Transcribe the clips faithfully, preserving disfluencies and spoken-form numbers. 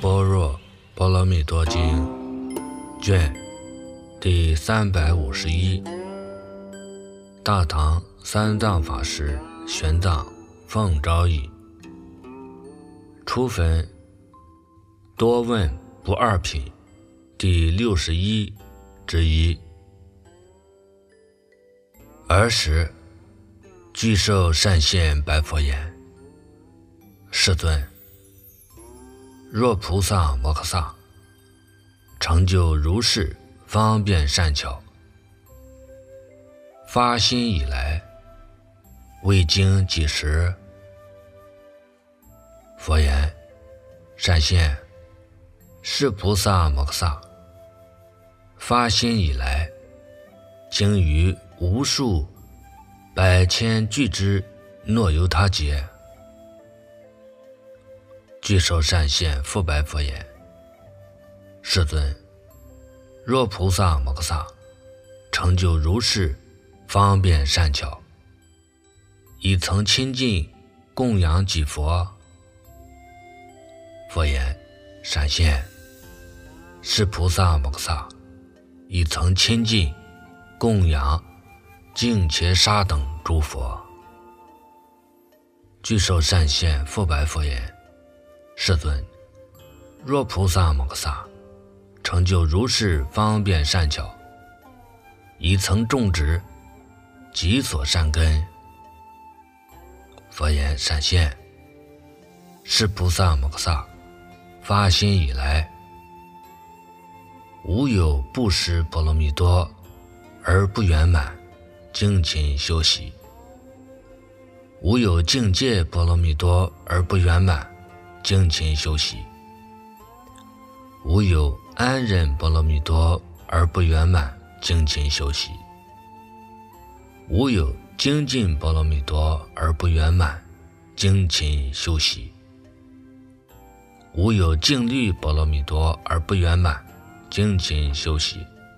般若波罗蜜多经卷第三百五十一，大唐三藏法师玄奘奉诏译，初分多问不二品第六十一之一。尔时具受善现白佛言：世尊，若菩萨摩诃萨成就如是方便善巧，发心以来未经几时？佛言：善现，是菩萨摩诃萨发心以来，经于无数百千俱之诺由他劫。具受善现复白佛言：世尊，若菩萨摩诃萨成就如是方便善巧，已曾亲近供养几佛？佛言：善现，是菩萨摩诃萨已曾亲近供养净伽沙等诸佛。具受善现复白佛言：世尊，若菩萨摩诃萨成就如是方便善巧，已曾种植几所善根？佛言：善现，是菩萨摩诃萨发心以来，无有布施波罗蜜多而不圆满精勤修习，无有境界波罗蜜多而不圆满精勤修习，无有安忍波罗蜜多而不圆满精勤修习，无有精进波罗蜜多而不圆满精勤修习，无有净虑波罗蜜多而不圆满精勤修习，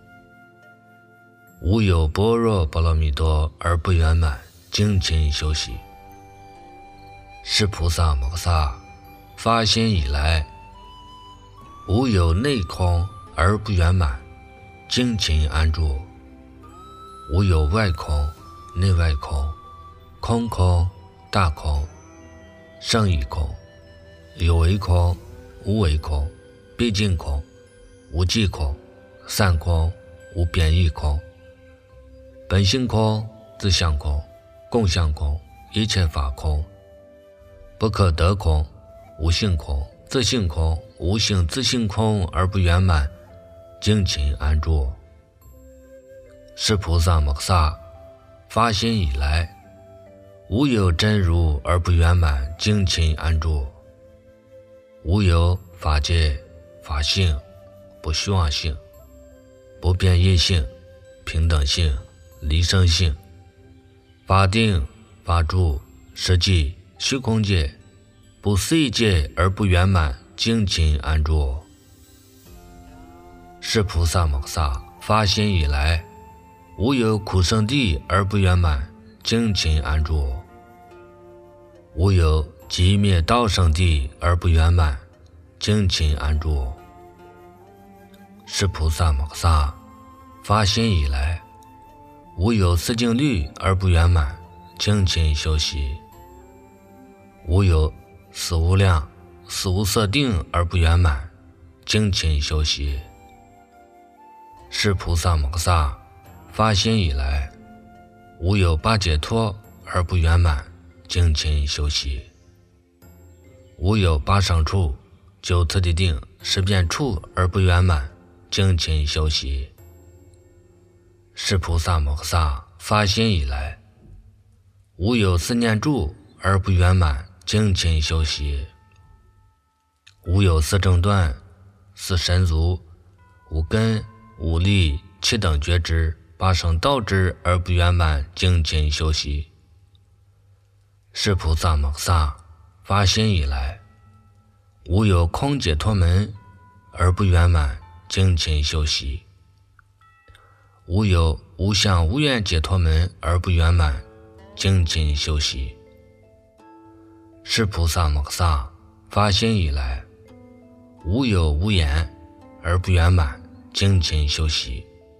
无有般若波罗蜜多而不圆满精勤修习。是菩萨摩诃萨发心以来，无有内空而不圆满精勤安住，无有外空内外空，空空大空，胜义空，有为空无为空，毕竟空无际空，散空无边义空，本性空自相空，共相空，一切法空，不可得空，无性空自性空，无性自性空而不圆满精勤安住。是菩萨摩诃萨发心以来，无有真如而不圆满精勤安住，无有法界法性不虚妄性不变异性平等性离生性法定法住实际虚空界不思议界而不圆满精勤安住。是菩萨摩诃萨发心以来，无有苦生地而不圆满精勤安住，无有极灭道生地而不圆满精勤安住。是菩萨摩诃萨发心以来，无有四境律而不圆满精勤修习，无有死无量死无色定而不圆满精勤修习。是菩萨摩诃萨发心以来，无有八解脱而不圆满精勤修习，无有八胜处九次第定十变处而不圆满精勤修习。是菩萨摩诃萨发心以来，无有四念住而不圆满精勤修习，无有四正断四神足五根五力七等觉知八圣道知而不圆满精勤修习。是菩萨摩诃萨发心以来，无有空解脱门而不圆满精勤修习，无有无相无愿解脱门而不圆满精勤修习。是菩萨摩诃萨发心以来， 无有无言而不圆满，精勤修习；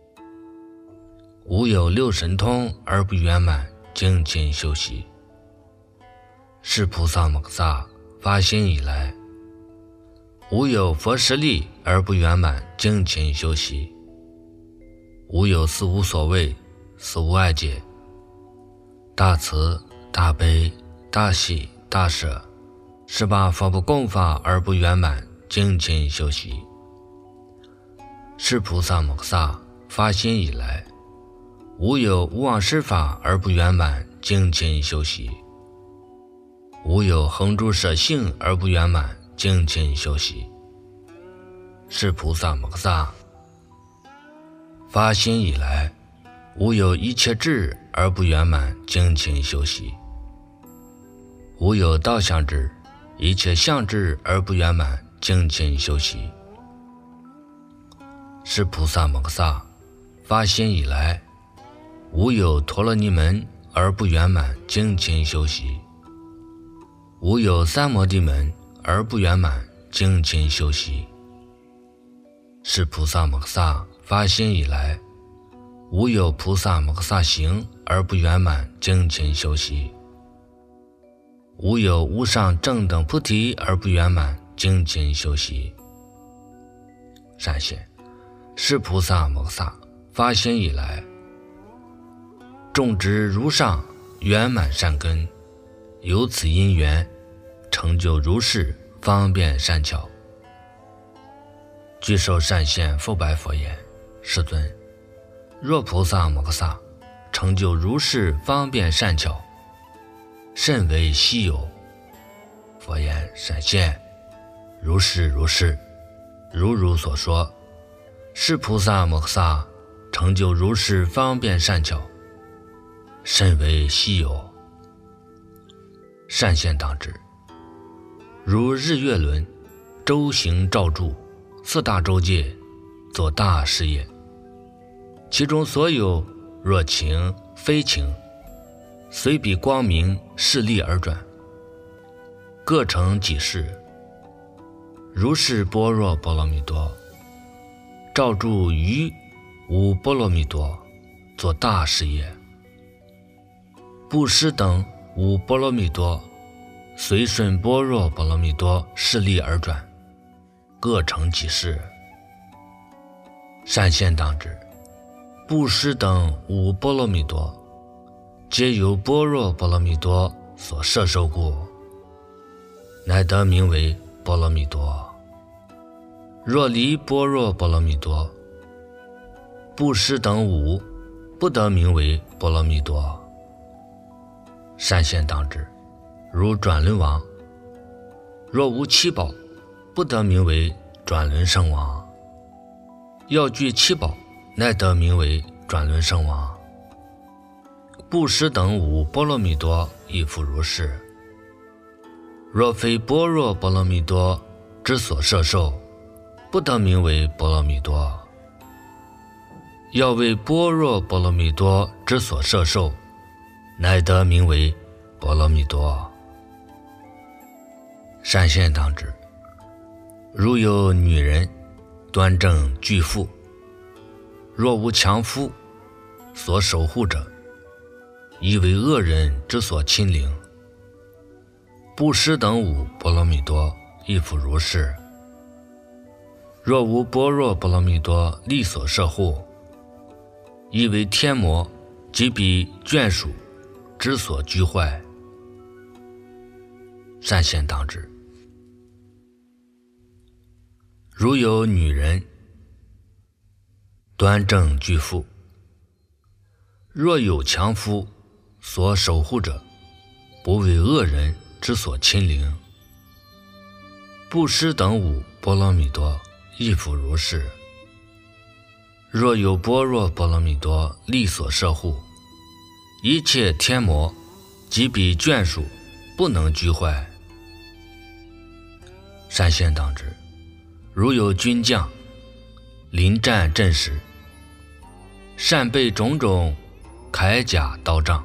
无有六神通而不圆满，精勤修习。是菩萨摩诃萨发心以来，无有佛实力而不圆满，精勤修习；无有四无所谓、四无碍解、大慈、大悲、大喜、大舍十八佛不共法而不圆满，精勤修习。是菩萨摩诃萨发心以来，无有无忘施法而不圆满，精勤修习；无有恒诸舍性而不圆满，精勤修习。是菩萨摩诃萨发心以来，无有一切智而不圆满，精勤修习；无有道相智、一切相智而不圆满，精勤修习。是菩萨摩诃萨发心以来，无有陀罗尼门而不圆满，精勤修习；无有三摩地门而不圆满，精勤修习。是菩萨摩诃萨发心以来，无有菩萨摩诃萨行而不圆满，精勤修习；无有无上正等菩提而不圆满，精勤修习。善现，是菩萨摩诃萨发心以来，种植如上圆满善根，由此因缘成就如是方便善巧。具受善现复白佛言：世尊，若菩萨摩诃萨成就如是方便善巧，甚为稀有。佛言：善现，如是如是，如如所说，是菩萨摩诃萨成就如是方便善巧，甚为稀有。善现当知，如日月轮周行照住四大洲界，做大事业，其中所有若情非情，随彼光明势力而转，各成己事。如是般若波罗蜜多照住于无波罗蜜多，做大事业。布施等无波罗蜜多随顺般若波罗蜜多势力而转，各成己事。善现当知，布施等无波罗蜜多，皆由般若波罗蜜多所摄受故，乃得名为波罗蜜多。若离般若波罗蜜多，布施等无不得名为波罗蜜多。善现当知，如转轮王，若无七宝，不得名为转轮圣王；要具七宝，乃得名为转轮圣王。布施等无波罗蜜多亦复如是。若非般若波罗蜜多之所摄受，不得名为波罗蜜多；要为般若波罗蜜多之所摄受，乃得名为波罗蜜多。善现当知，如有女人端正具妇，若无强夫所守护者，亦为恶人之所亲临。布施等无波罗蜜多亦复如是。若无般若波罗蜜多力所摄护，亦为天魔及彼眷属之所居坏。善现当知，如有女人端正具妇，若有强夫所守护者，不为恶人之所亲临。布施等无波罗蜜多亦复如是。若有般若波罗蜜多力所摄护，一切天魔及彼眷属不能居坏。善现当知，如有军将临战阵时，善备种种铠甲刀杖，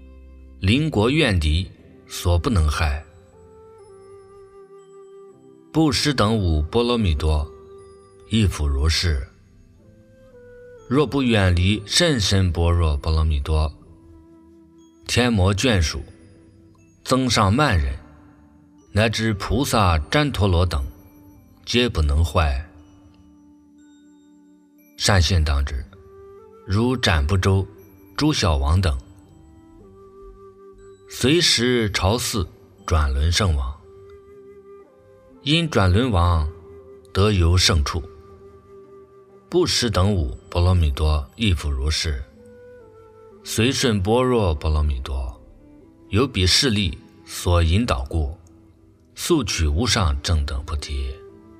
邻国怨敌所不能害。 布施等无波罗蜜多，亦复如是。若不远离甚深般若波罗蜜多，天魔眷属、增上慢人，乃至菩萨旃陀罗等，皆不能坏。善现当知，如斩部洲、诸小王等，随时朝祀转轮圣王，因转轮王得游圣处。布施等五波罗蜜多亦复如是。随顺般若波罗蜜多，有彼势力所引导故，速取无上正等菩提。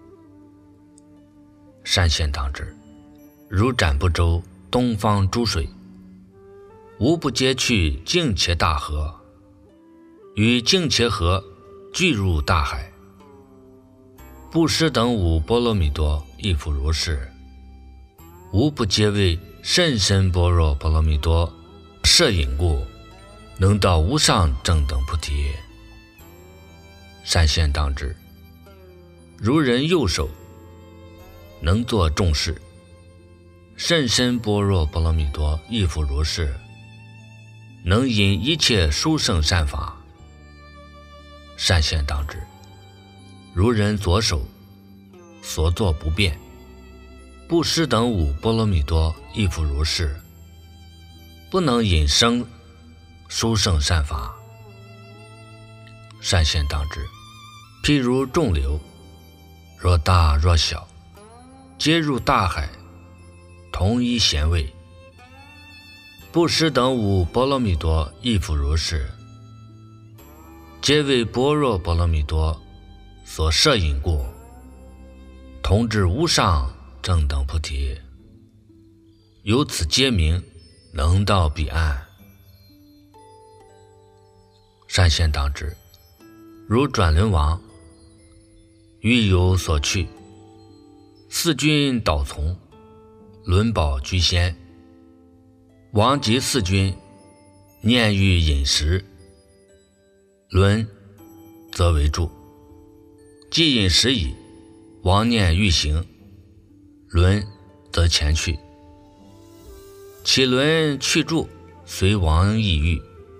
善现当知，如斩部洲东方诸水，无不皆去净伽大河，与净伽河俱入大海。布施等五波罗蜜多亦复如是。无不皆为甚深般若波罗蜜多摄引故，能到无上正等菩提。善现当知，如人右手能作众事，甚深般若波罗蜜多亦复如是，能引一切殊胜善法。善现当知，如人左手所作不变，布施等五波罗蜜多亦复如是，不能引生殊胜善法。善现当知，譬如众流，若大若小，皆入大海，同一咸味。布施等五波罗蜜多亦复如是，皆为般若波罗蜜多所摄引故，同至无上正等菩提。由此皆名能到彼岸。善现当知，如转轮王欲有所去，四军导从，轮宝居先。王及四军，念欲饮食，轮则为住。既饮食矣，王念欲行，轮则前去。其轮去住，随王意欲，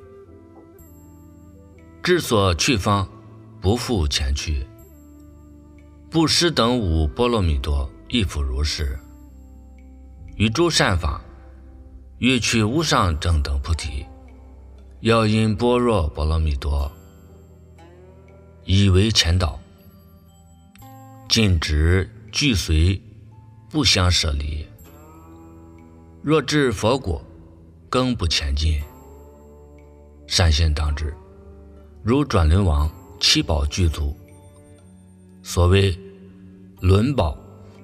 至所去方，不复前去。布施等五波罗蜜多亦复如是。于诸善法，欲去无上正等菩提，要因般若波罗蜜多以为前导，尽止俱随，不相舍离。若至佛果，更不前进。善现当知，如转轮王七宝具足，所谓轮宝、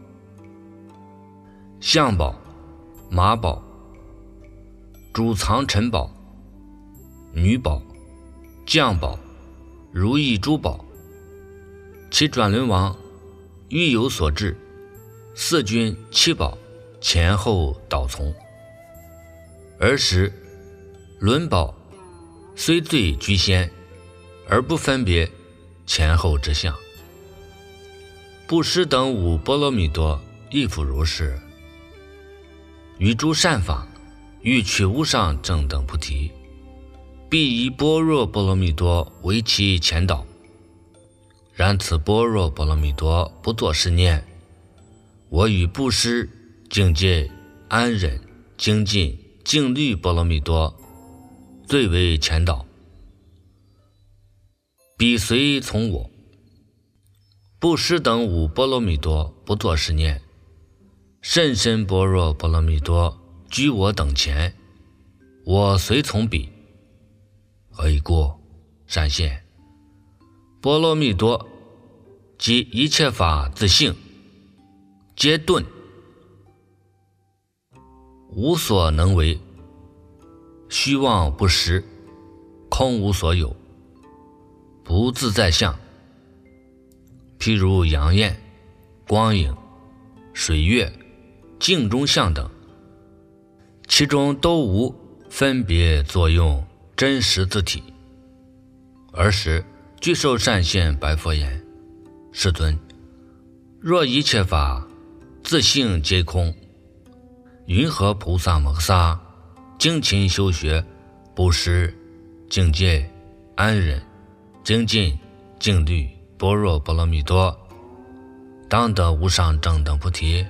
象宝、马宝、主藏陈宝、女宝、将宝、如意珠宝，其转轮王欲有所至，四军七宝前后导从。尔时轮宝虽最居先，而不分别前后之相。布施等五波罗蜜多亦复如是。于诸善法，欲取无上正等菩提，必以般若波罗蜜多为其前导。然此般若波罗蜜多不作是念：我与布施、境界、安忍、精进、静虑波罗蜜多最为前导，彼随从我。布施等五波罗蜜多不作是念：甚深般若波罗蜜多居我等前，我随从彼。何以故？善现，波罗蜜多即一切法自性，皆顿，无所能为，虚妄不实，空无所有，不自在相。譬如阳焰、光影、水月、镜中相等，其中都无分别作用真实自体。尔时具受善现白佛言： 世尊，若一切法自性皆空，云何菩萨摩诃萨精勤修学布施、境界、安忍、精进、静虑、般若波罗蜜多，当得无上正等菩提？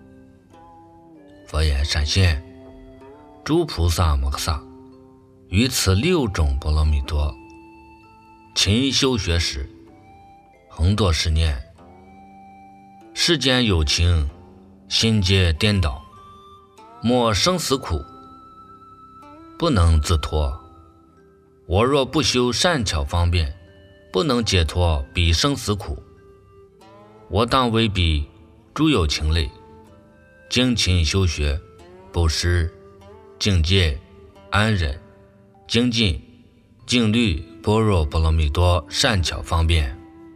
佛言：善现，诸菩萨摩诃萨于此六种波罗蜜多勤修学时，恒多十念，世间有情，心皆颠倒，莫生死苦，不能自脱。我若不修善巧方便，不能解脱彼生死苦。我当为彼诸有情类，精勤修学布施、境界、安忍、精进、静虑般若波罗蜜多善巧方便。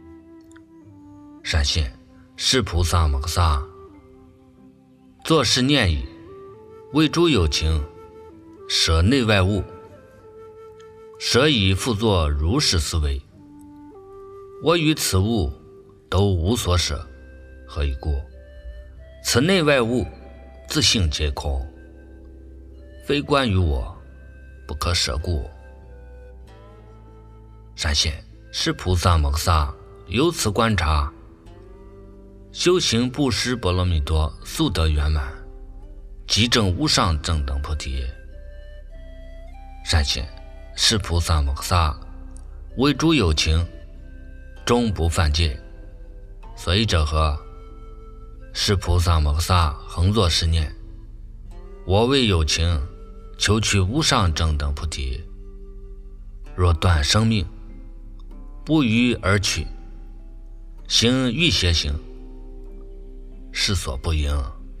善现，是菩萨摩诃萨作是念已，为诸有情舍内外物，舍以复作如是思维。我于此物都无所舍，何以故？此内外物自性皆空，非关于我，不可舍故。善现，是菩萨摩诃萨由此观察，修行布施波罗蜜多速得圆满，即证无上正等菩提。善现，是菩萨摩诃萨为诸有情终不犯戒。所以者何？是菩萨摩诃萨恒作是念：我为有情求取无上正等菩提，若断生命，不逾而取，行欲邪行，是所不应。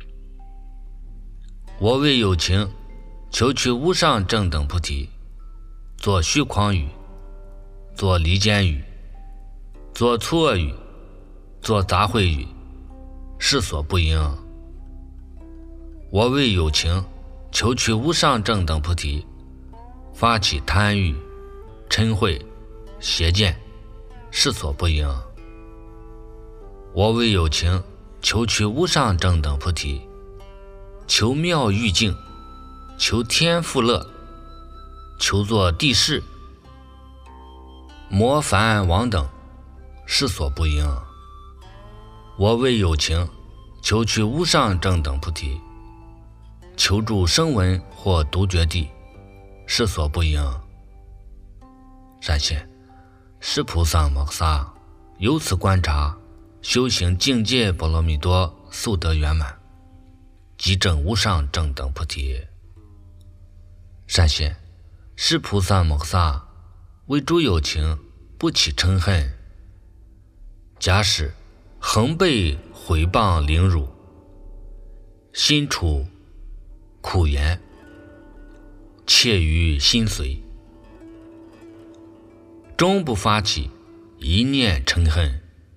我为有情求取无上正等菩提，作虚诳语，作离间语，作粗恶语，作杂秽语，是所不应。我为有情求取无上正等菩提，发起贪欲、嗔恚、邪见，是所不应。我为有情求取无上正等菩提，求妙欲境，求天富乐，求作地势、魔梵王等，是所不应。我为有情求取无上正等菩提，求住声闻或独觉地，是所不应。善现，是菩萨摩诃萨由此观察，修行境界波罗蜜多速得圆满，即证无上正等菩提。善现，是菩萨摩诃萨为诸有情不起嗔恨，假使恒被毁谤凌辱，心处苦言，切于心随，终不发起一念嗔恨，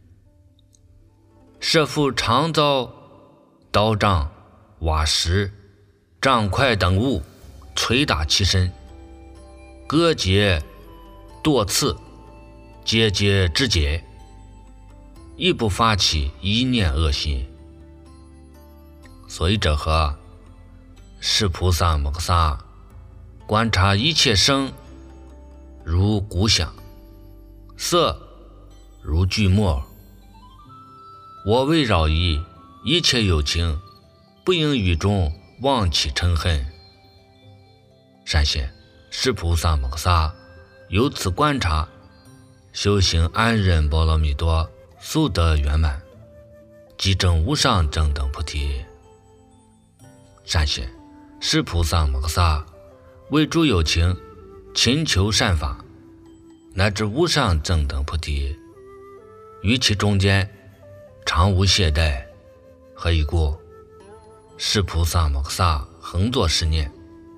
设复常遭刀杖、瓦石、杖块等物捶打其身，割截、剁刺，节节肢解，亦不发起一念恶心。所以者何？是菩萨摩诃萨观察一切声如鼓响，色如锯末，我为扰夷一切有情，不应语中妄起嗔恨。善现，是菩萨摩诃萨由此观察，修行安忍波罗蜜多速得圆满，即证无上正等菩提。善现，是菩萨摩诃萨为诸有情勤求善法，乃至无上正等菩提，于其中间常无懈怠。何以故？是菩萨摩诃萨恒作是念：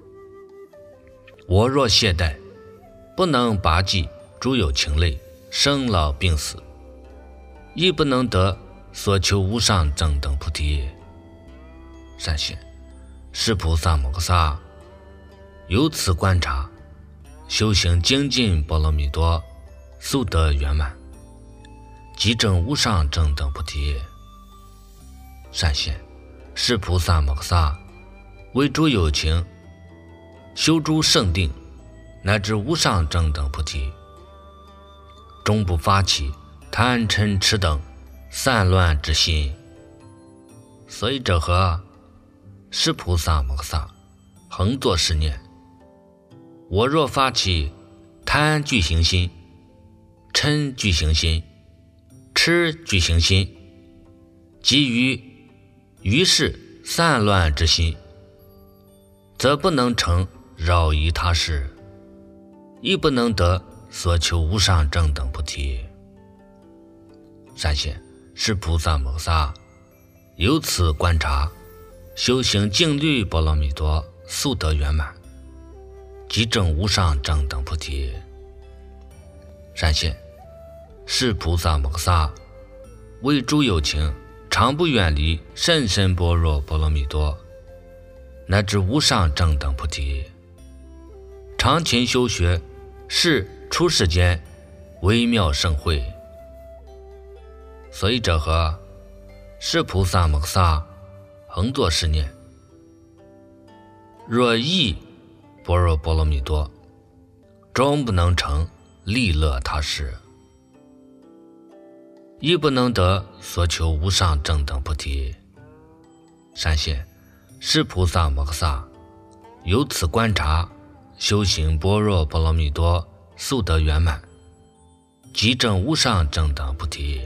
我若懈怠，不能拔济诸有情类生老病死，亦不能得所求无上正等菩提。善现，是菩萨摩诃萨由此观察，修行精进波罗蜜多速得圆满， 即证无上正等菩提。善现，是菩萨摩诃萨为诸有情修诸圣定，乃至无上正等菩提，终不发起贪嗔痴等散乱之心。所以者何？是菩萨摩诃萨恒作是念：我若发起贪具行心、嗔具行心、痴具行心，基于于是散乱之心，则不能成扰夷他事，亦不能得所求无上正等菩提。善现，是菩萨摩诃萨由此观察，修行净律波罗蜜多速得圆满，即证无上正等菩提。善现，是菩萨摩诃萨为诸有情常不远离甚深般若波罗蜜多，乃至无上正等菩提，常勤修学，是出世间微妙盛会。所以者何？是菩萨摩诃萨恒作是念：若忆般若波罗蜜多，终不能成利乐他事，亦不能得所求无上正等菩提。善现，是菩萨摩诃萨由此观察，修行般若波罗蜜多速得圆满，即证无上正等菩提。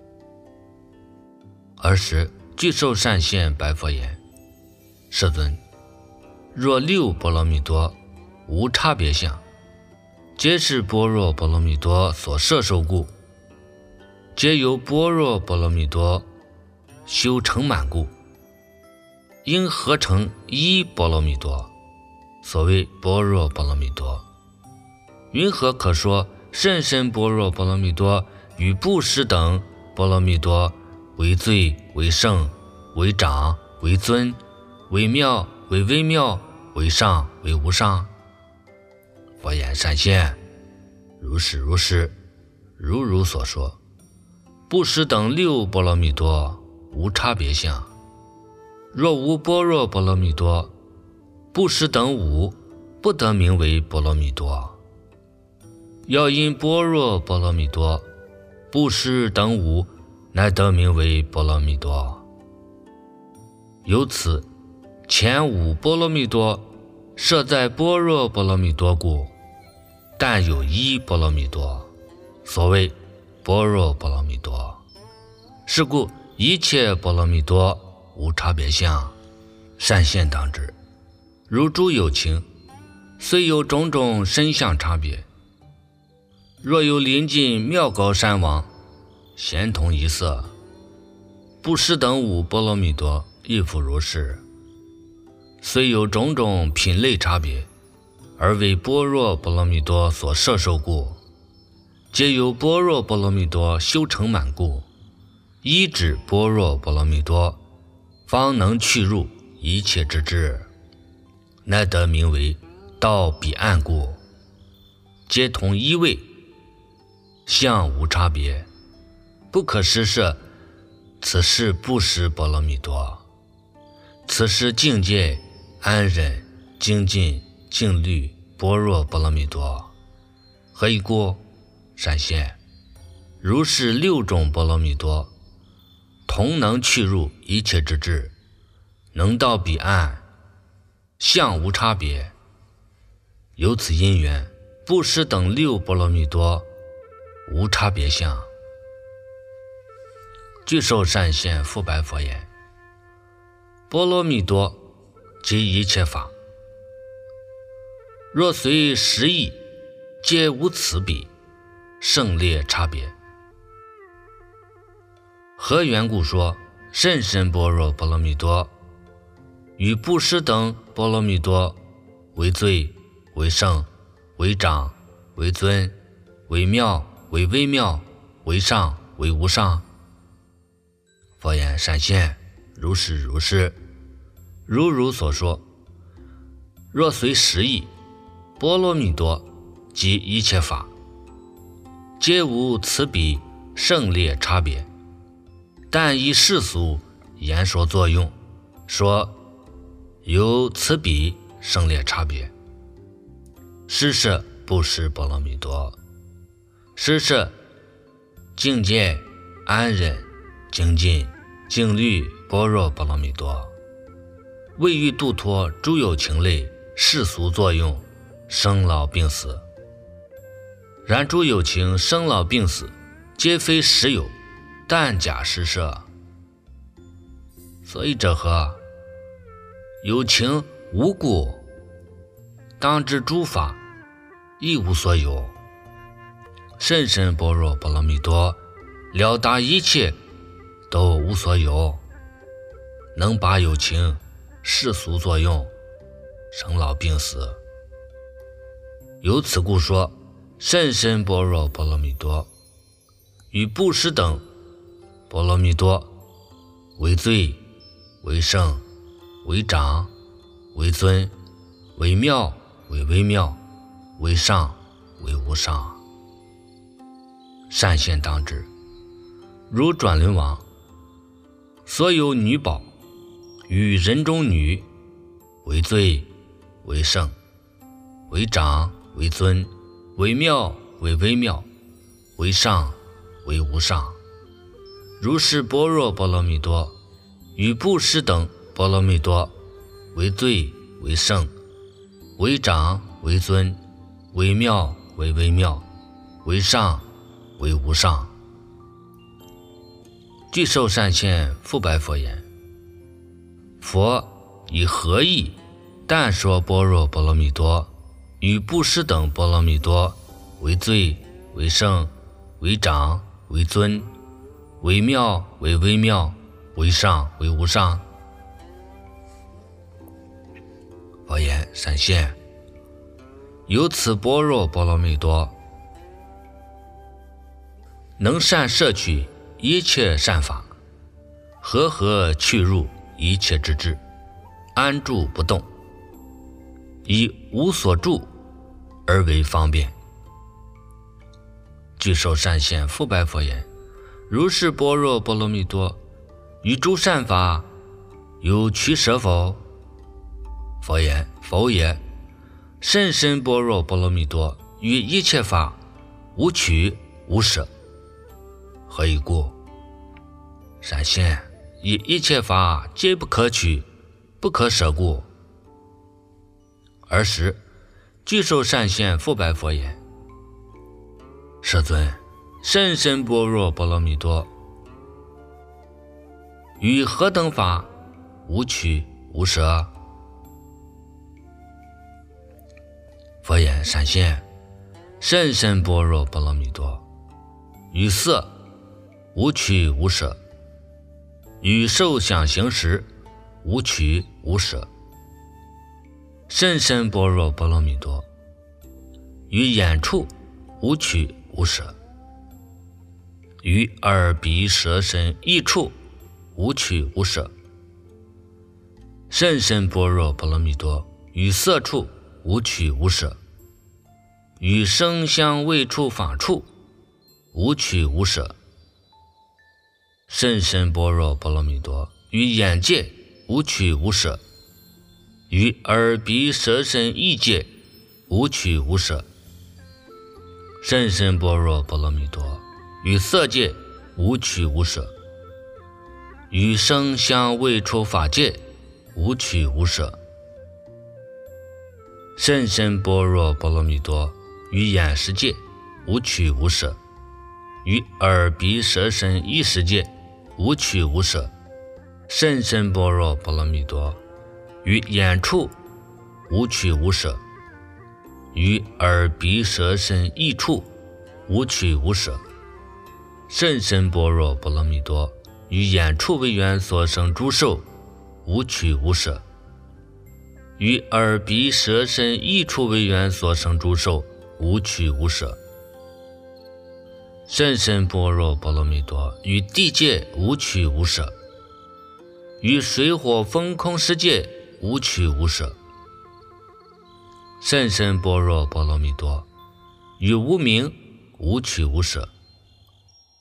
尔时具受善现白佛言：世尊，若六波罗蜜多无差别相，皆是般若波罗蜜多所摄受故，皆由般若波罗蜜多修成满故，应合成一波罗蜜多，所谓般若波罗蜜多。云何可说甚深般若波罗蜜多与布施等波罗蜜多为最为圣为长为尊为妙为微妙为上为无上？佛言：善现，如是如是，如如所说。布施等六波罗蜜多无差别相，若无般若波罗蜜多，布施等五不得名为波罗蜜多。要因般若波罗蜜多，布施等五乃得名为波罗蜜多。由此前五波罗蜜多设在般若波罗蜜多故，但有一波罗蜜多，所谓般若波罗蜜多。是故一切波罗蜜多无差别相。善现当知，如诸有情虽有种种身相差别，若有临近妙高山王，咸同一色，布施等五波罗蜜多亦复如是。虽有种种品类差别，而为般若波罗蜜多所摄受故，皆由般若波罗蜜多修成满故，依止般若波罗蜜多，方能去入一切之智，乃得名为到彼岸故，皆同一位，相无差别，不可施设。此是布施波罗蜜多，此是境界安忍精进静虑般若波罗蜜多。何以故？善现，如是六种波罗蜜多，同能去入一切之智，能到彼岸，相无差别。由此因缘，布施等六波罗蜜多无差别相。具受善现复白佛言：波罗蜜多即一切法，若随十亿，皆无此比，胜劣差别。何缘故说甚深般若波罗蜜多与布施等波罗蜜多为最为圣为长为尊为妙为微妙为上为无上？佛言：善现，如是如是，如如所说。若随十亿波罗蜜多及一切法，皆无此比胜劣差别，但以世俗言说作用，说有此比胜劣差别。实是不识波罗蜜多，实是境界安忍精进静虑般若波罗蜜多，为欲度脱诸有情类世俗作用生老病死。然诸有情生老病死皆非实有，但假实设。所以者何？有情无故，当知诸法亦无所有。甚深般若波罗蜜多了达一切都无所有，能把有情世俗作用生老病死。由此故说甚深般若波罗蜜多与布施等波罗蜜多为最为圣为长为尊为妙为微妙为上为无上。善现当知，如转轮王所有女宝与人中女为最为圣为长为尊为妙为微妙为上为无上。如是般若波罗蜜多与布施等波罗蜜多为最为圣为长为尊为妙为微妙为上为无上。具受善现复白佛言：佛以何意但说般若波罗蜜多与布施等波罗蜜多为最为圣为长为尊为妙为微妙为上为无上？佛言：善现，由此般若波罗蜜多能善摄取一切善法，和合去入一切之智，安住不动，以无所住而为方便。具受善现复白佛言：如是般若波罗蜜多与诸善法有取舍否？佛言：否也。甚深般若波罗蜜多与一切法无取无舍。何以故？善现，以一切法皆不可取不可舍故。尔时具受善现复白佛言：世尊，甚深般若波罗蜜多与何等法无取无舍？佛言：善现，甚深般若波罗蜜多与色无取无舍，与受想行识无取无舍。甚深般若波罗蜜多与眼处无取无舍，与耳鼻舌身意处无取无舍。甚深般若波罗蜜多与色处无取无舍，与声香味触法处无取无舍。甚深般若波罗蜜多与眼界无取无舍，与耳鼻舌身意界无取无舍。甚深般若波罗蜜多与色界无取无舍，与声香味触法界无取无舍。甚深般若波罗蜜多与眼识界无取无舍，与耳鼻舌身意识界无取无舍。甚深般若波罗蜜多与眼处无取无舍，与耳鼻舌身意处无取无舍。甚深般若波罗蜜多与眼处为缘所生诸受无取无舍，与耳鼻舌身意处为缘所生诸受无取无舍。甚深般若波罗蜜多与地界无取无舍，与水火风空世界无取无舍。甚深般若波罗蜜多与无明无取无舍，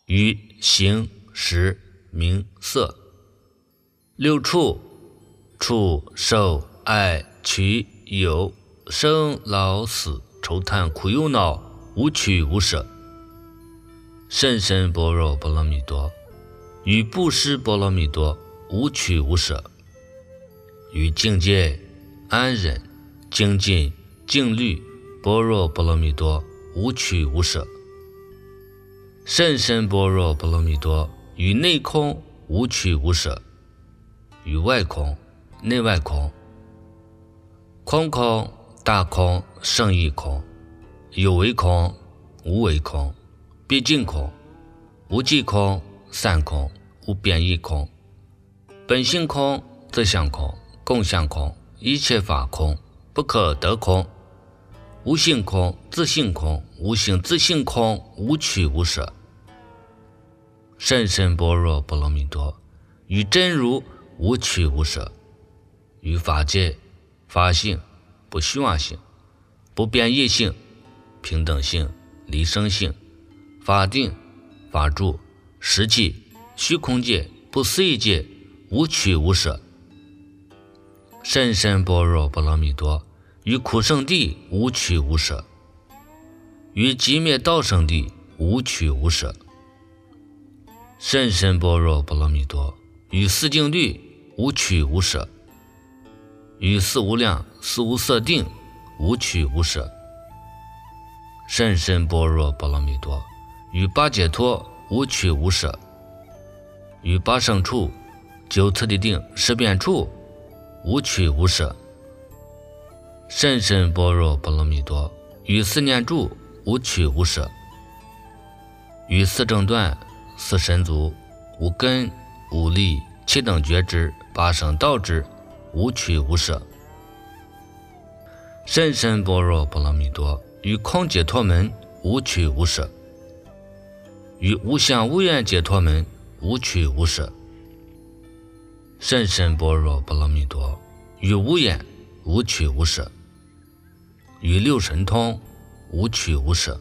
于形识名色。六处，处受爱取有生老死愁叹苦忧恼无取无舍。甚深般若波罗蜜多，于布施波罗蜜多无取无舍。于境界安忍精进静虑般若波罗蜜多无取无舍。甚深般若波罗蜜多，于内空无取无舍。于外空内外空，空空大空胜义空，有为空无为空，毕竟空无际空散空无变异空，本性空自相空共相空一切法空不可得空，无性空自性空无性自性空无取无舍。甚深般若波罗蜜多，于真如无取无舍。于法界法性不虚妄性不变异性平等性离生性法定法住实际虚空界不思议界无取无舍。甚深般若波罗蜜多，于苦圣地无取无舍。于寂灭道圣地无取无舍。甚深般若波罗蜜多，于四静虑无取无舍。于四无量四无色定无取无舍。甚深般若波罗蜜多，于八解脱无取无舍。于八胜处九次第定十变处无取无舍。甚深般若波罗蜜多，于四念住无取无舍。于四正断四神足无根无力七等觉知八圣道知无取无舍。甚深般若波罗蜜多，于空解脱门无取无舍。于无相无愿解脱门无取无舍。甚深般若波罗蜜多，于无眼无取无舍。于六神通无取无舍。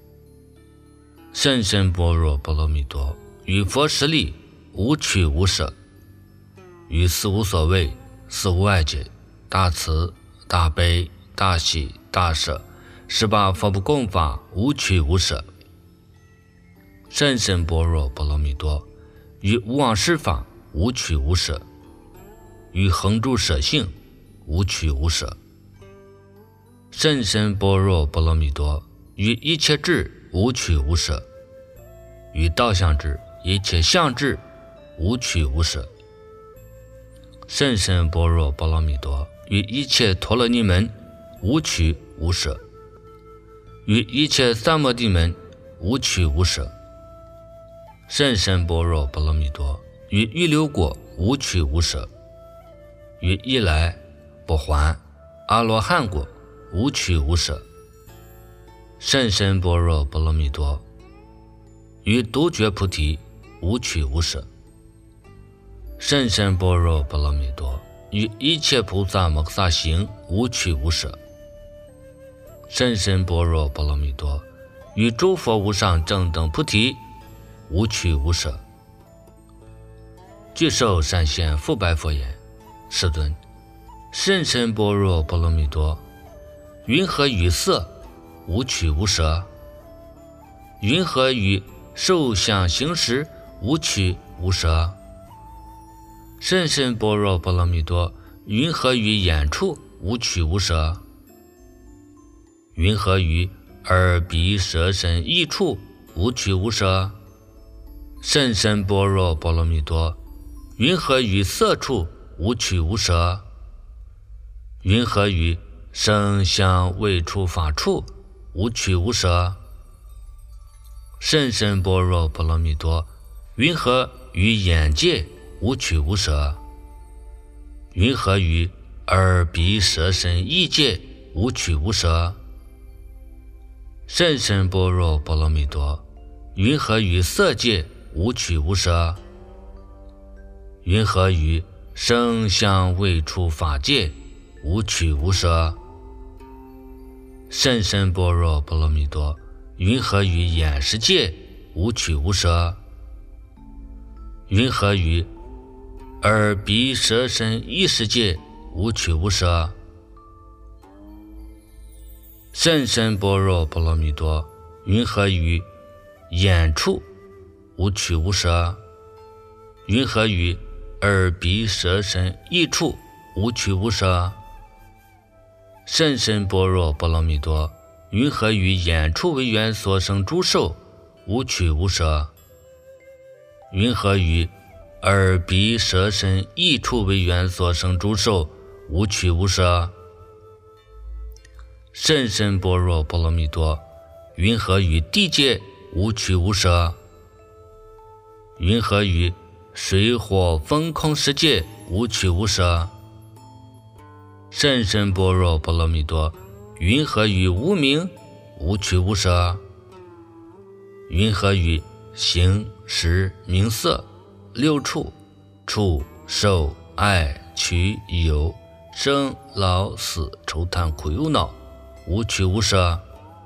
甚深般若波罗蜜多，于佛实力无取无舍。于四无所谓四无碍解大慈大悲大喜大舍十八佛不共法无取无舍。甚深般若波罗蜜多，于无妄施法无取无舍。于恒住舍性无取无舍。甚深般若波罗蜜多，于一切智无取无舍。于道相智一切相智无取无舍。甚深般若波罗蜜多，于一切陀罗尼门无取无舍。于一切三摩地门无取无舍。甚深般若波罗蜜多，于预流果无取无舍。于一来不还阿罗汉果无取无舍。甚深般若波罗蜜多，于独觉菩提无取无舍。甚深般若波罗蜜多，于一切菩萨摩诃萨行无取无舍。甚深般若波罗蜜多，于诸佛无上正等菩提无取无舍。具受善现复白佛言：世尊，甚深般若波罗蜜多，云何于色无取无舍？云何于受想行识无取无舍？甚深般若波罗蜜多，云何于眼处无取无舍？云何于耳鼻舌身意处无取无舍？甚深般若波罗蜜多，云何于色处无取无舍？云何于声香味触法处无取无舍？甚深般若波罗蜜多，云何于眼界无取无舍？云何于耳鼻舌身意界无取无舍？甚深般若波罗蜜多，云何于色界无取无舍？云何于声香味触法界无取无舍？甚深般若波罗蜜多，云何于眼识界无取无舍。云何于耳鼻舌身意识界无取无舍。甚深般若波罗蜜多，云何于眼处无取无舍。云何于耳鼻舌身意处无取无舍。甚深般若波罗蜜多，云何于眼处为缘所生诸受无取无舍。云何于耳鼻舌身意处为缘所生诸受无取无舍。甚深般若波罗蜜多，云何于地界无取无舍。云何于水火风空世界无取无舍。甚深般若波罗蜜多，云何于无明无取无舍。云何于形识名色六处触受爱取有生老死愁贪苦忧恼无取无舍。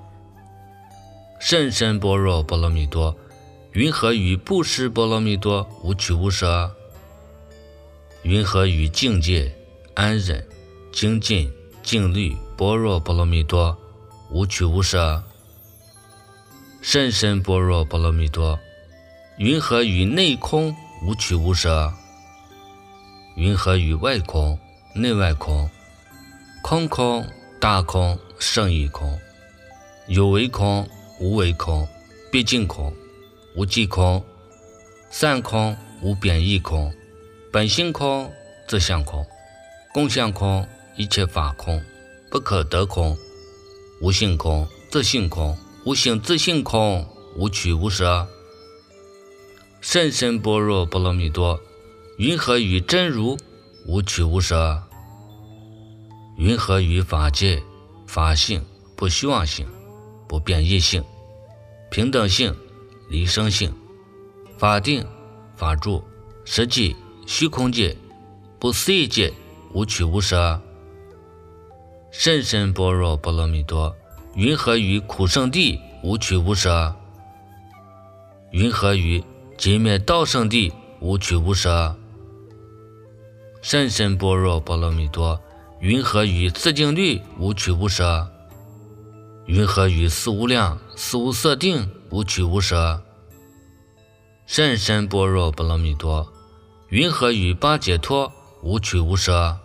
甚深般若波罗蜜多，云何于布施波罗蜜多无取无舍。云何于境界安忍精进静虑般若波罗蜜多无取无舍。甚深般若波罗蜜多，云何于内空无取无舍。云何于外空内外空空空大空胜义空有为空无为空毕竟空无际空散空无贬义空本性空自相空共相空一切法空不可得空无性空自性空无性自性空无取无舍。甚深般若波罗蜜多，云何于真如无取无舍。云何于法界法性不虚妄性不变异性平等性离生性法定法住实际虚空界不思议界无取无舍。甚深般若波罗蜜多，云何于苦圣地无取无舍。云何于极灭道圣地无取无舍。甚深般若波罗蜜多，云何于自净律无取无舍。云何于四无量四无色定无取无舍。甚深般若波罗蜜多，云何于八解脱无取无舍。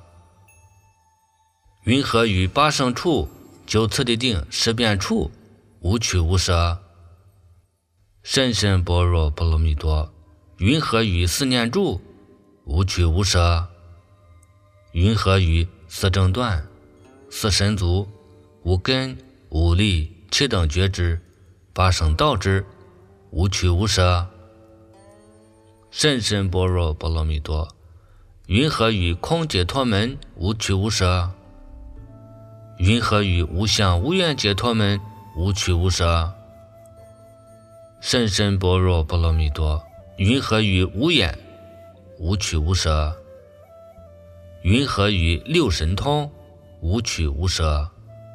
云何于八胜处九次第定十变处无取无舍。甚深般若波罗蜜多，云何于四念住无取无舍。云何于四正断四神足五根五力七等觉知八圣道之无取无舍。甚深般若波罗蜜多，云何于空解脱门无取无舍。云何于无相无愿解脱门无取无舍。甚深般若波罗蜜多，云何于无眼无取无舍。云何于六神通无取无舍。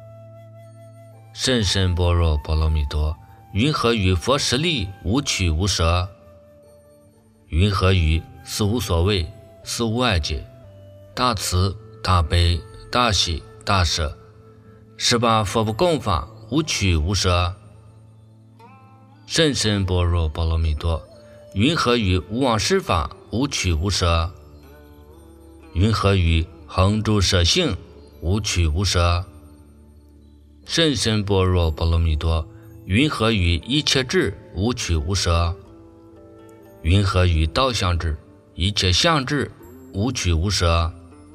甚深般若波罗蜜多，云何于佛实力无取无舍。云何于四无所谓四无碍解大慈大悲大喜大舍十八佛不共法无取无舍。甚深般若波罗蜜多，云何于无妄施法无取无舍。云何于恒住舍性无取无舍。甚深般若波罗蜜多，云何于一切智无取无舍。云何于道相智一切相智无取无舍。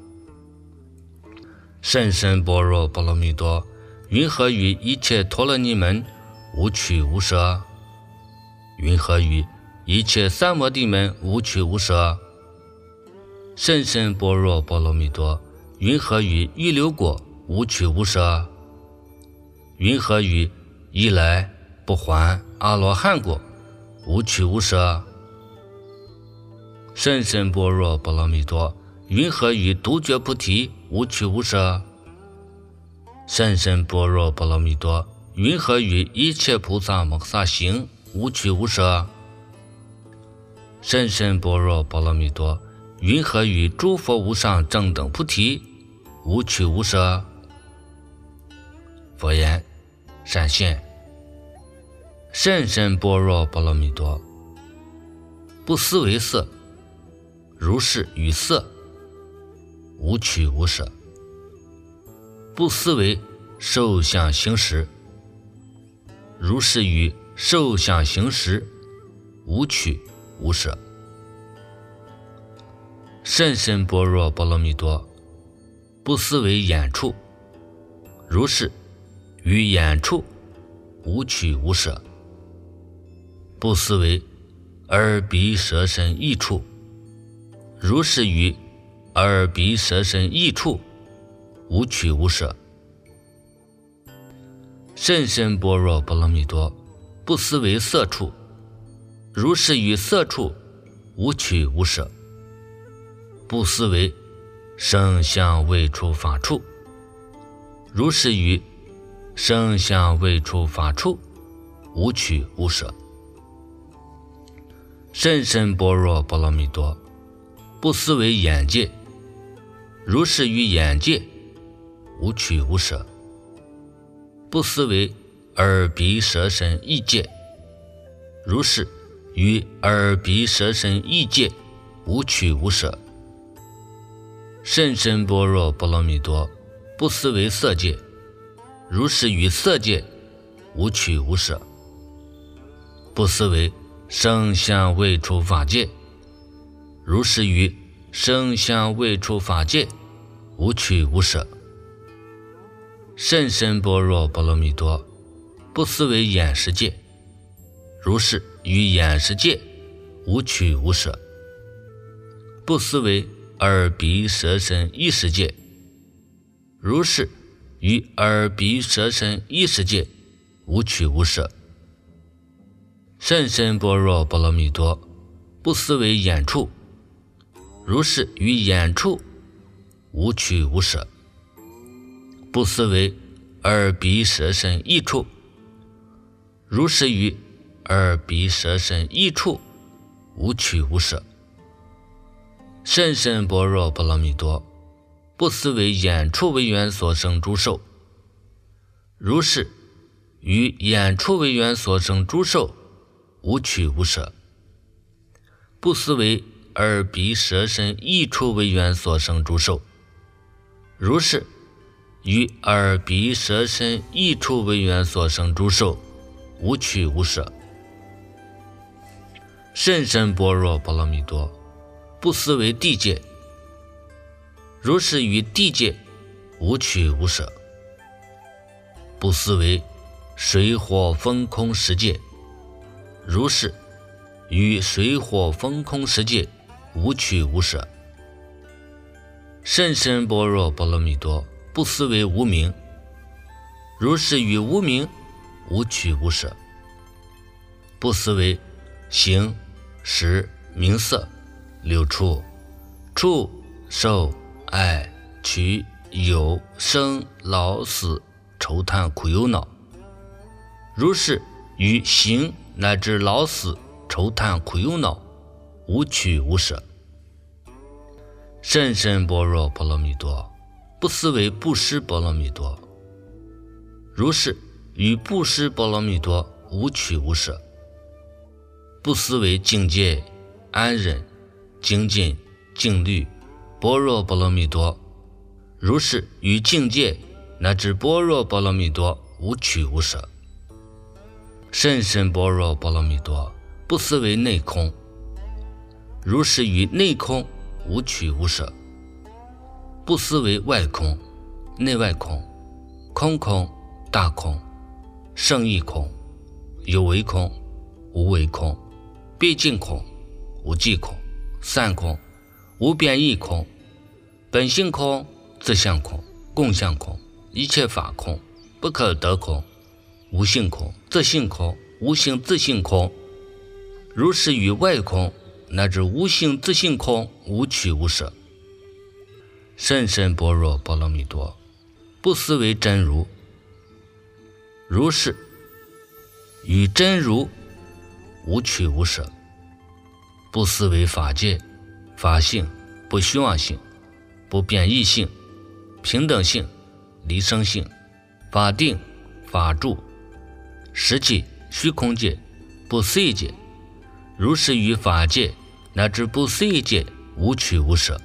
甚深般若波罗蜜多，云何于一切陀罗尼门无取无舍。云何于一切三摩地门无取无舍。甚深般若波罗蜜多，云何于预流果无取无舍。云何于一来不还阿罗汉果无取无舍。甚深般若波罗蜜多，云何于独觉菩提无取无舍。甚深般若波罗蜜多，云何于一切菩萨摩诃萨行无取无舍。甚深般若波罗蜜多，云何于诸佛无上正等菩提，无取无舍？佛言：善现，甚深般若波罗蜜多，不思为色，如是与色，无取无舍。不思为受想行识，如是与受想行识，无取无舍。甚深般若波罗蜜多，不思为眼处，如是于眼处，无取无舍。不思为耳鼻舌身意处，如是于耳鼻舌身意处，无取无舍。甚深般若波罗蜜多，不思为色处，如是于色处，无取无舍。不思为声香味触法处，如是于声香味触法处，无取无舍。甚深般若波罗蜜多，不思为眼界，如是于眼界，无取无舍。不思为耳鼻舌身意界，如是于耳鼻舌身意界，无取无舍。甚深般若波罗蜜多，不思为色界，如是于色界，无取无舍。不思为声香味触法界，如是于声香味触法界，无取无舍。甚深般若波罗蜜多，不思为眼识界，如是于眼识界，无取无舍。不思为耳鼻舌身意识界，如是于耳鼻舌身意识界，无取无舍。甚深般若波罗蜜多，不思为眼处，如是于眼处，无取无舍。不思为耳鼻舌身意处，如是于耳鼻舌身意处，无取无舍。甚深般若波罗蜜多，不思为眼处为缘所生诸受，如是于眼处为缘所生诸受，无取无舍。不思为耳鼻舌身意处为缘所生诸受，如是于耳鼻舌身意处为缘所生诸受，无取无舍。甚深般若波罗蜜多，不思为地界，如是于地界，无取无舍。不思为水火风空十界，如是于水火风空十界，无取无舍。甚深般若波罗蜜多，不思为无明，如是于无明，无取无舍。不思为形识名色六处触受爱取有生老死愁叹苦忧恼，如是于形乃至老死愁叹苦忧恼，无取无舍。甚深般若波罗蜜多，不思为布施波罗蜜多，如是于布施波罗蜜多，无取无舍。不思为境界安忍精进静虑般若波罗蜜多，如是于境界乃至般若波罗蜜多，无取无舍。甚深般若波罗蜜多，不思为内空，如是于内空，无取无舍。不思为外空内外空空空大空圣义空有为空无为空毕竟空无际空散空无变异空本性空自相空共相空一切法空不可得空无性空自性空无性自性空，如是于外空乃至无性自性空，无取无舍。甚深般若波罗蜜多，不思为真如，如是与真如无取无舍。不思维法界、法性、不虚妄性、不变异性、平等性、离生性、法定、法住、实际、虚空界、不思议界，如是于法界乃至不思议界无取无舍。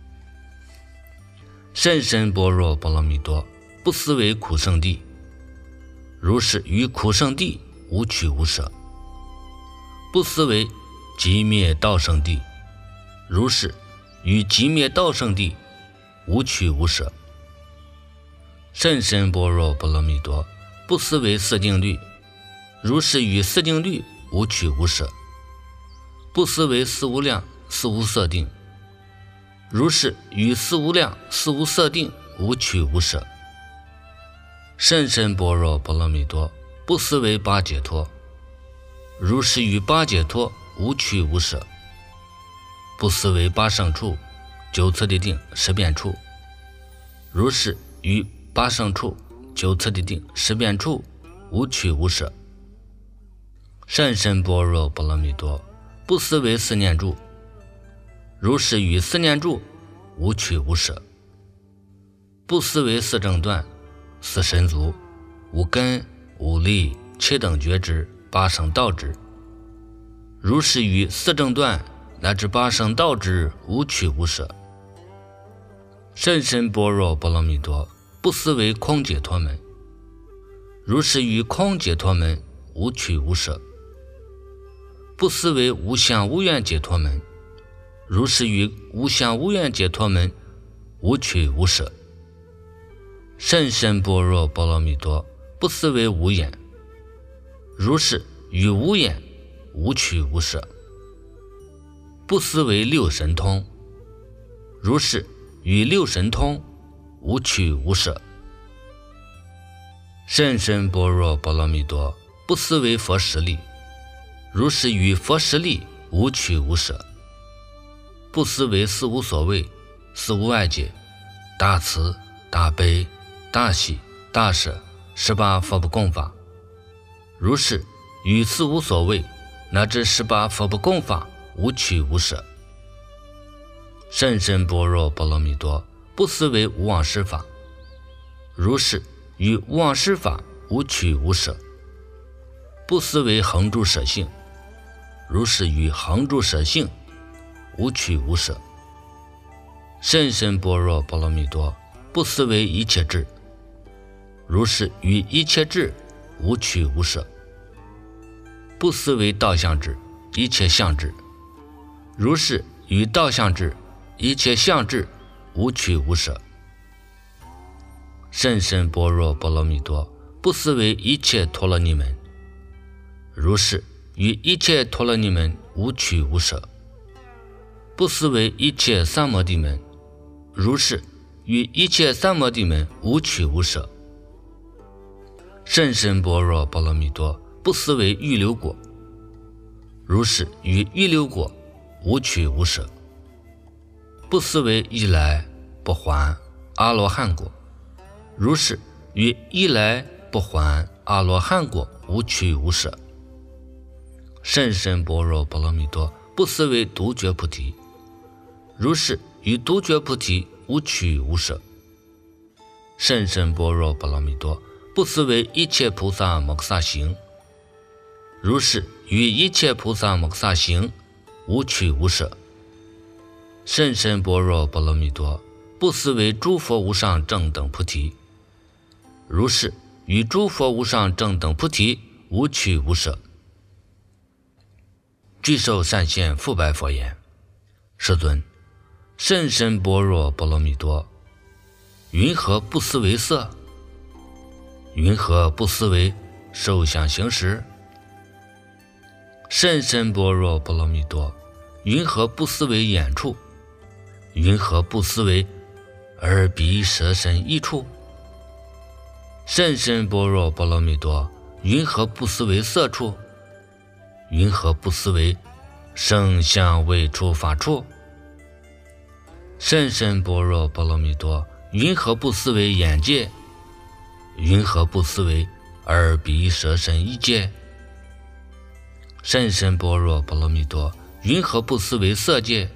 甚深般若波罗蜜多，不思维苦圣地，如是于苦圣地无取无舍。不思维寂灭道圣地，如是于寂灭道圣地无取无舍。甚深般若波罗蜜多，不思维四定律，如是于四定律无取无舍。不思维四无量、四无色定，如是于四无量、四无色定无取无舍。甚深般若波罗蜜多，不思维八解脱，如是于八解脱无取无舍。不思维八胜处、九次第定、十变处，如是于八胜处、九次第定、十变处无取无舍。甚深般若波罗蜜多，不思维四念住，如是于四念住无取无舍。不思维四正断、四神足、五根、五力、七等觉知、八圣道知，如是于四正断乃至八圣道知无取无舍。甚深般若波罗蜜多，不思维空解脱门，如是于空解脱门无取无舍。不思维无相无愿解脱门，如是于无相无愿解脱门无取无舍。甚深般若波罗蜜多，不思维无眼，如是于无眼无取无舍。不思维六神通，如是于六神通无取无舍。甚深般若波罗蜜多，不思维佛实力，如是于佛实力无取无舍。不思维四无所谓、四无外界、大慈、大悲、大喜、大舍、十八佛不共法，如是于四无所谓乃至十八佛不共法无取无舍。甚深般若波罗蜜多，不思维无妄施法，如是于无妄施法无取无舍。不思维恒住舍性，如是于恒住舍性无取无舍。甚深般若波罗蜜多，不思维一切智，如是于一切智无取无舍。不思维道相智、一切相智，如是于道相智、一切相智无取无舍。甚深般若波罗蜜多，不思维一切陀罗尼门，如是于一切陀罗尼门无取无舍。不思维一切三摩地门，如是于一切三摩地门无取无舍。甚深般若波罗蜜多，不思维预流果，如是于预流果无取无舍。不思维一来不还阿罗汉果，如是于一来不还阿罗汉果无取无舍。甚深般若波罗蜜多，不思维独觉菩提，如是于独觉菩提无取无舍。甚深般若波罗蜜多，不思维一切菩萨摩诃萨行，如是于一切菩萨摩诃萨行无取无舍。甚深般若波罗蜜多，不思维诸佛无上正等菩提，如是于诸佛无上正等菩提无取无舍。具受善现复白佛言：世尊，甚深般若波罗蜜多，云何不思维色？云何不思维受想行识？甚深般若波罗蜜多，云何不思维眼处？云何不思维耳鼻舌身意处？甚深般若波罗蜜多，云何不思维色处？云何不思维声香味触法处？甚深般若波罗蜜多，云何不思维眼界？云何不思维耳鼻舌身意界？ 甚深般若波罗蜜多，云何不思维色界？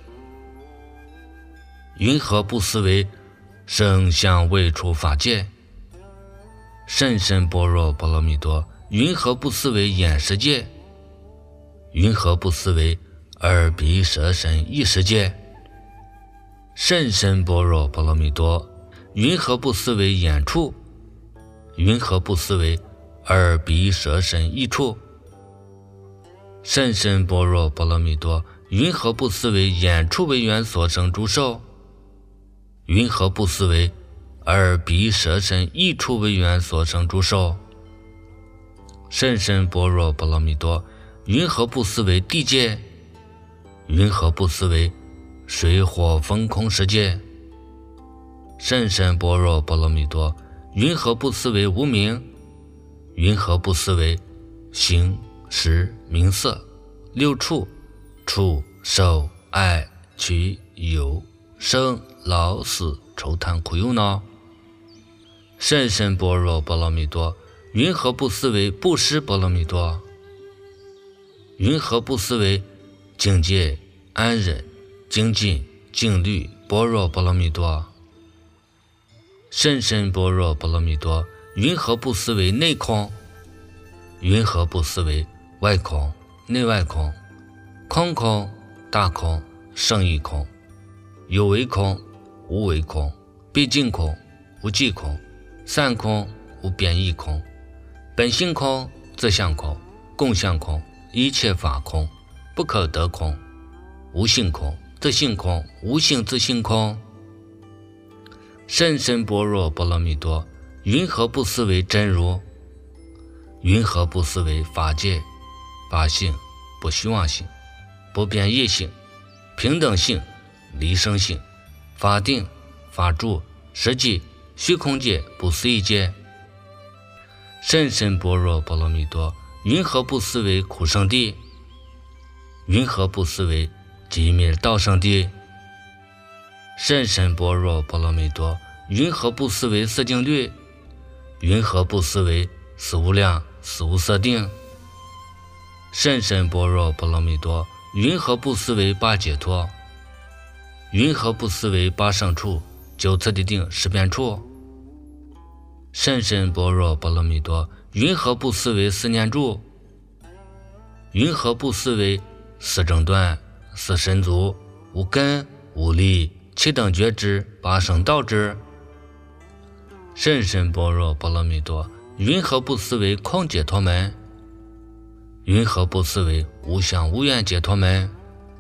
云何不思维声香味触法界？甚深般若波罗蜜多，云何不思维眼识界？云何不思维耳鼻舌身意识界？甚深般若波罗蜜多，云何不思维眼触？云何不思维耳鼻舌身意触？甚深般若波罗蜜多，云何不思维眼触为缘所生诸受？云何不思维耳鼻舌身意触为缘所生诸受？甚深般若波罗蜜多，云何不思维地界？云何不思维水火风空世界？甚深般若波罗蜜多，云何不思维无明？云何不思维形识名色六处触受爱取有生老死愁贪苦忧恼？甚深般若波罗蜜多，云何不思维布施波罗蜜多？云何不思维境界安忍精进静虑般若波罗蜜多？甚深般若波罗蜜多，云何不思维内空？云何不思维外空内外空？空空大空胜义空，有为空无为空，毕竟空无际空，散空无变异空，本性空自相空，共相空一切法空，不可得空，无性空自性空，无性自性空。甚深般若波罗蜜多，云何不思维真如？云何不思维法界法性不虚妄性不变异性平等性离生性法定法住实际虚空界不思议界？甚深般若波罗蜜多，云何不思维苦圣地？云何不思维寂灭道圣地？甚深般若波罗蜜多，云何不思维四定律？云何不思维四无量四无色定？甚深般若波罗蜜多，云何不思维八解脱？云何不思维八胜处九次第定十遍处？甚深般若波罗蜜多，云何不思维四念住？云何不思维四正断四神足无根无力七等觉知八圣道知？甚深般若波罗蜜多，云何不思维空解脱门？云何不思维无相无愿解脱门？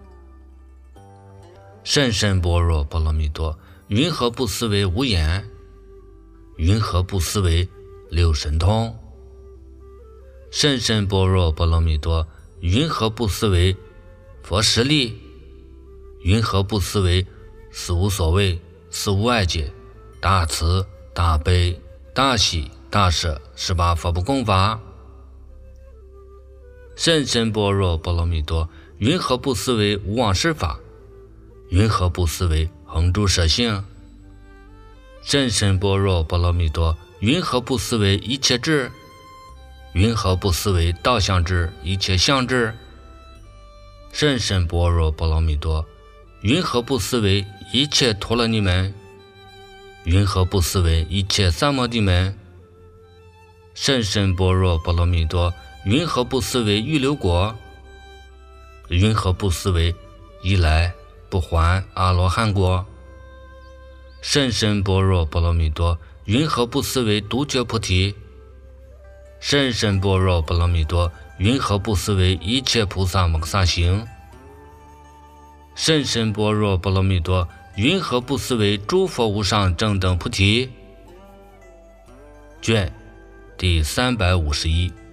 甚深般若波罗蜜多，云何不思维无眼？云何不思维六神通？甚深般若波罗蜜多，云何不思维佛实力？云何不思维四无所谓四无碍解大慈大悲大喜大舍十八佛不共法？甚深般若波罗蜜多，云何不思维无妄事法？云何不思维恒住舍性？甚深般若波罗蜜多，云何不思维一切智？云何不思维道相智一切相智？甚深般若波罗蜜多，云何不思维一切陀罗尼门？云何不思维一切三摩地门？甚深般若波罗蜜多，云何不思维预流果？云何不思维一来不还阿罗汉果？甚深般若波罗蜜多，云何不思维独觉菩提？甚深般若波罗蜜多，云何不思维一切菩萨摩诃萨行？甚深般若波罗蜜多，云何不思维诸佛无上正等菩提？卷第三百五十一。